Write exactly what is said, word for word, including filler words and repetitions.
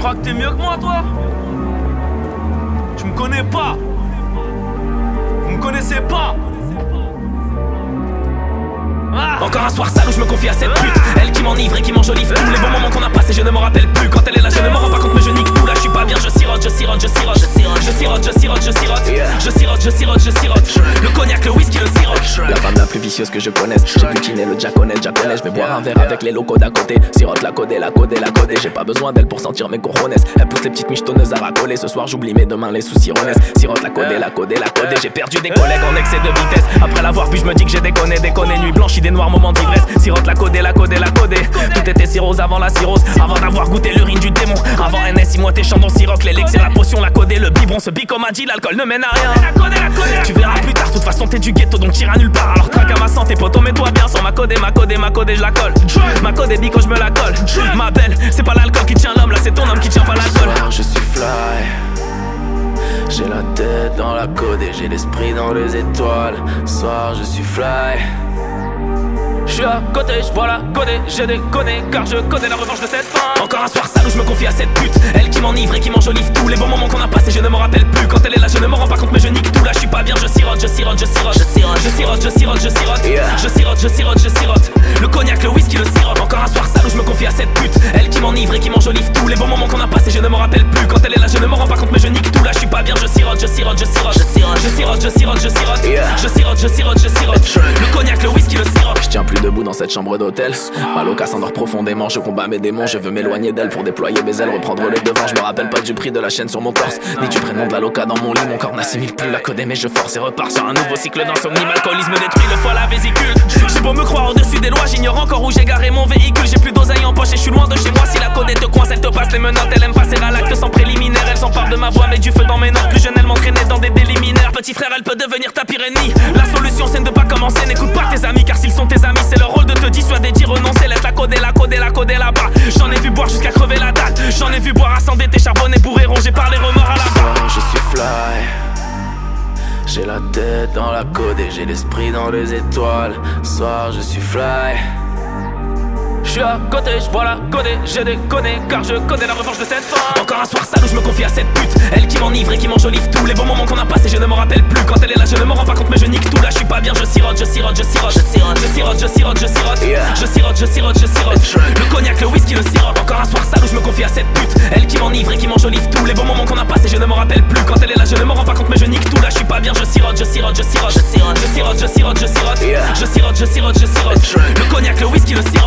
crois que t'es mieux que moi, toi? Tu me connais pas. Vous me connaissez pas. Ah. Encore un soir sale où je me confie à cette pute. Elle qui m'enivre et qui m'enjolive tous les bons moments qu'on a passés, je ne me rappelle plus. Quand elle est là, je ne me rends pas compte, mais je nique tout. Là, je suis pas bien, je sirote, je sirote, je sirote, je sirote, je sirote, je sirote, je sirote, je sirote, je sirote, je sirote. Le cognac, le whisky, le sirop. La femme la plus vicieuse que je connaisse. J'ai butiné le japonais, japonais. Je vais boire un verre avec les locaux d'à côté. Sirote la codée, la codée, la codée. J'ai pas besoin d'elle pour sentir mes cojones. Elle pousse les petites michetonneuses à racoler. Ce soir, j'oublie mes demain les soucis renaissent. Sirote la codée, la codée, la codée. J'ai perdu des collègues en excès de vitesse. Après l'avoir bu, je me dis que j'ai déconné, déconné. Nuit blanche, des noirs moments d'ivresse. Sirote la codée, la codée, la codée. Tout était cirrhose avant la cirrhose. Avant d'avoir goûté l'urine du démon. Avant N S I, moi tes chandons siroc. L'élix c'est la potion, la codée, le biberon. Ce bico m'a dit, l'alcool ne mène à rien. Tu verras plus tard, de toute façon t'es du ghetto donc t'iras nulle part. Alors craque à ma santé, poto, mets-toi bien sans ma codée, ma codée, ma codée, je la colle. Ma codée bico, je me la colle. Ma belle, c'est pas l'alcool qui tient l'homme, là c'est ton homme qui tient pas l'alcool. Je suis fly. J'ai la tête dans la codée, j'ai l'esprit dans les étoiles. Soir, je suis fly. Je suis à côté, je vois la codée, j'ai déconné car je connais la revanche de cette fin. Encore un soir sale où je me confie à cette pute. Elle qui m'enivre et qui m'enjolive tous les bons moments qu'on a passés, je ne me rappelle plus. Quand elle est là, je ne me rends pas compte, mais je nique tout. Là, je suis pas bien, je sirote, je sirote, je sirote, je sirote, je sirote, je sirote, je sirote, je sirote, je sirote, je sirote. Le cognac, le whisky, le sirop. Encore un soir sale où je me confie à cette pute. Elle qui m'enivre et qui m'enjolive tous les bons moments qu'on a passés, je ne me rappelle plus. Quand elle est là, je ne me rends pas compte, mais je nique tout. Là, je suis pas bien, je sirote, je sirote, je sirote, je sirote, je sirote, je sirote, je sirote, je sirote, je sirote, je sirote. Le cognac, le whisky, le sirop. Je tiens plus debout dans cette chambre d'hôtel. Ma loca s'endort profondément, je combats mes démons. Je veux m'éloigner d'elle pour déployer mes ailes, reprendre les devants. Je me rappelle pas du prix de la chaîne sur mon torse, ni du prénom de la loca dans mon lit. Mon corps n'assimile plus la codée, mais je force et repars sur un nouveau cycle d'insomnie. L'alcoolisme détruit le foie, la vésicule. J'ai beau me croire au-dessus des lois, j'ignore encore où j'ai garé mon véhicule. J'ai plus d'oseille en poche et je suis loin de chez moi. Si la codée te coince, elle te passe les menottes. Elle aime passer à l'acte sans préliminaire. Elle s'empare de ma voix, met du feu dans mes notes. Plus jeune, elle m'entraînait dans des délits mineurs. Petit frère, elle peut devenir ta pire ennemie. La solution, c'est de ne pas commencer. N'écoute pas tes amis, car s'ils sont tes amis, c'est leur rôle de te dissuader, d'y renoncer. Laisse la codée, la codée, la codée là-bas. J'en ai vu boire jusqu'à crever la dalle. J'en ai vu boire à s'endetter, charbonner pour éronger par les remords à la barre. Je suis fly. J'ai la tête dans la codée, j'ai l'esprit dans les étoiles. Soir, je suis fly. Je suis à côté, je vois la codée, j'ai déconné car je connais la revanche de cette fin. Encore un soir sale où je me confie à cette pute. Elle qui m'enivre et qui m'enjolive tous les bons moments qu'on a passés, je ne me rappelle plus. Quand elle est là, je ne me rends pas compte, mais je nique tout. Là, je suis pas bien, je sirote, je sirote, je sirote, je sirote, je sirote, je sirote, je sirote, je sirote, je sirote, je sirote. Le cognac, le whisky, le sirop. Encore un soir sale où je me confie à cette pute. Elle qui m'enivre et qui m'enjolive tous les bons moments qu'on a passés, je ne me rappelle plus. Quand elle est là, je ne me rends pas compte, mais je nique tout. Là, je suis pas bien, je sirote, je sirote, je sirote, je sirote, je sirote, je sirote, je sirote, je sirote, je sirote, je sirote. Le cognac, le whisky, le sirop.